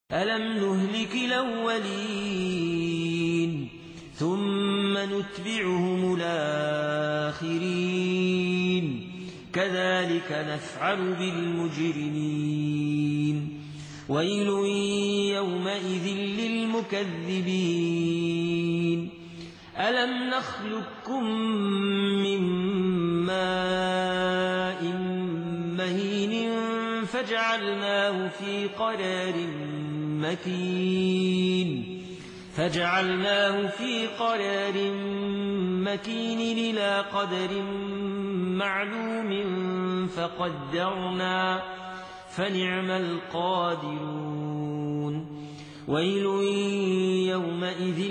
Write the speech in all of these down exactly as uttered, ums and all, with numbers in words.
ألم نهلك الأولين ثم نتبعهم الآخرين كذلك نفعل بالمجرمين ويل يومئذ للمكذبين ألم نخلقكم من ماء مهين فجعلناه في قرار مكين فجعلناه في قرار مكين إلى قدر معلوم فقدرنا فنعم القادرون ويل يومئذ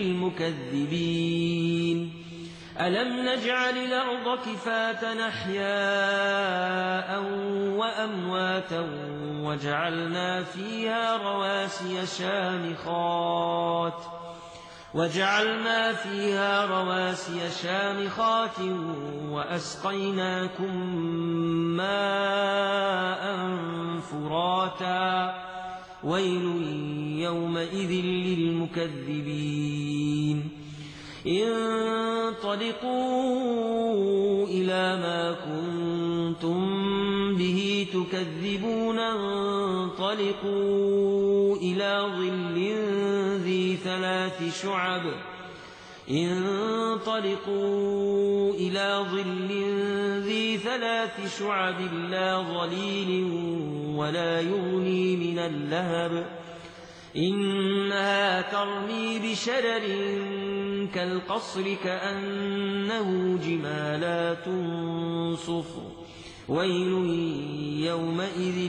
للمكذبين ألم نجعل الأرض كفاة أحياء وأمواتا وجعلنا فيها رواسي شامخات وجعلنا فيها رواسي شامخات وأسقيناكم ماء فراتا ويل يومئذ للمكذبين انطلقوا إلى ما كنتم به تكذبون انطلقوا إلى ظل ذي ثلاث شعب انطلقوا إلى ظل ذي ثلاث شعب لا ظليل ولا يغني من اللهب إنها ترمي بشرر كالقصر كأنه جمالات صفر ويل يومئذ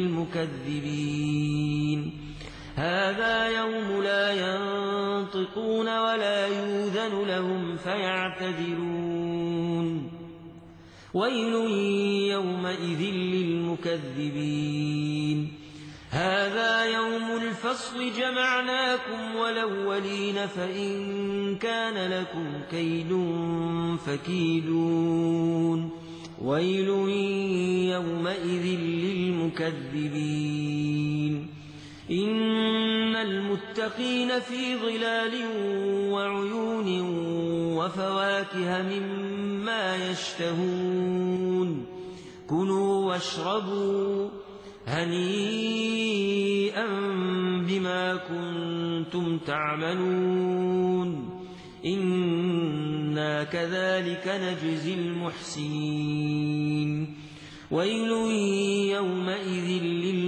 للمكذبين هذا يوم لا ينطقون ولا يؤذن لهم فيعتذرون ويل يومئذ للمكذبين هذا يوم الفصل جمعناكم والأولين فإن كان لكم كيد فكيدون ويل يومئذ للمكذبين إن المتقين في ظلال وعيون وفواكه مما يشتهون كلوا واشربوا هنيئا بما كنتم تعملون إنا كذلك نجزي المحسنين ويل يومئذ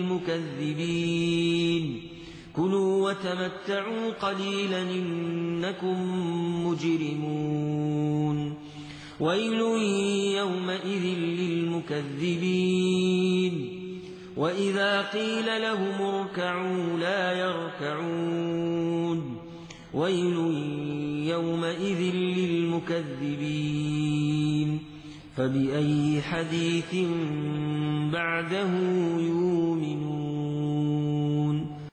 للمكذبين كلوا وتمتعوا قليلا إنكم مجرمون ويل يومئذ للمكذبين وإذا قيل لهم اركعوا لا يركعون ويل يومئذ للمكذبين فبأي حديث بعده يؤمنون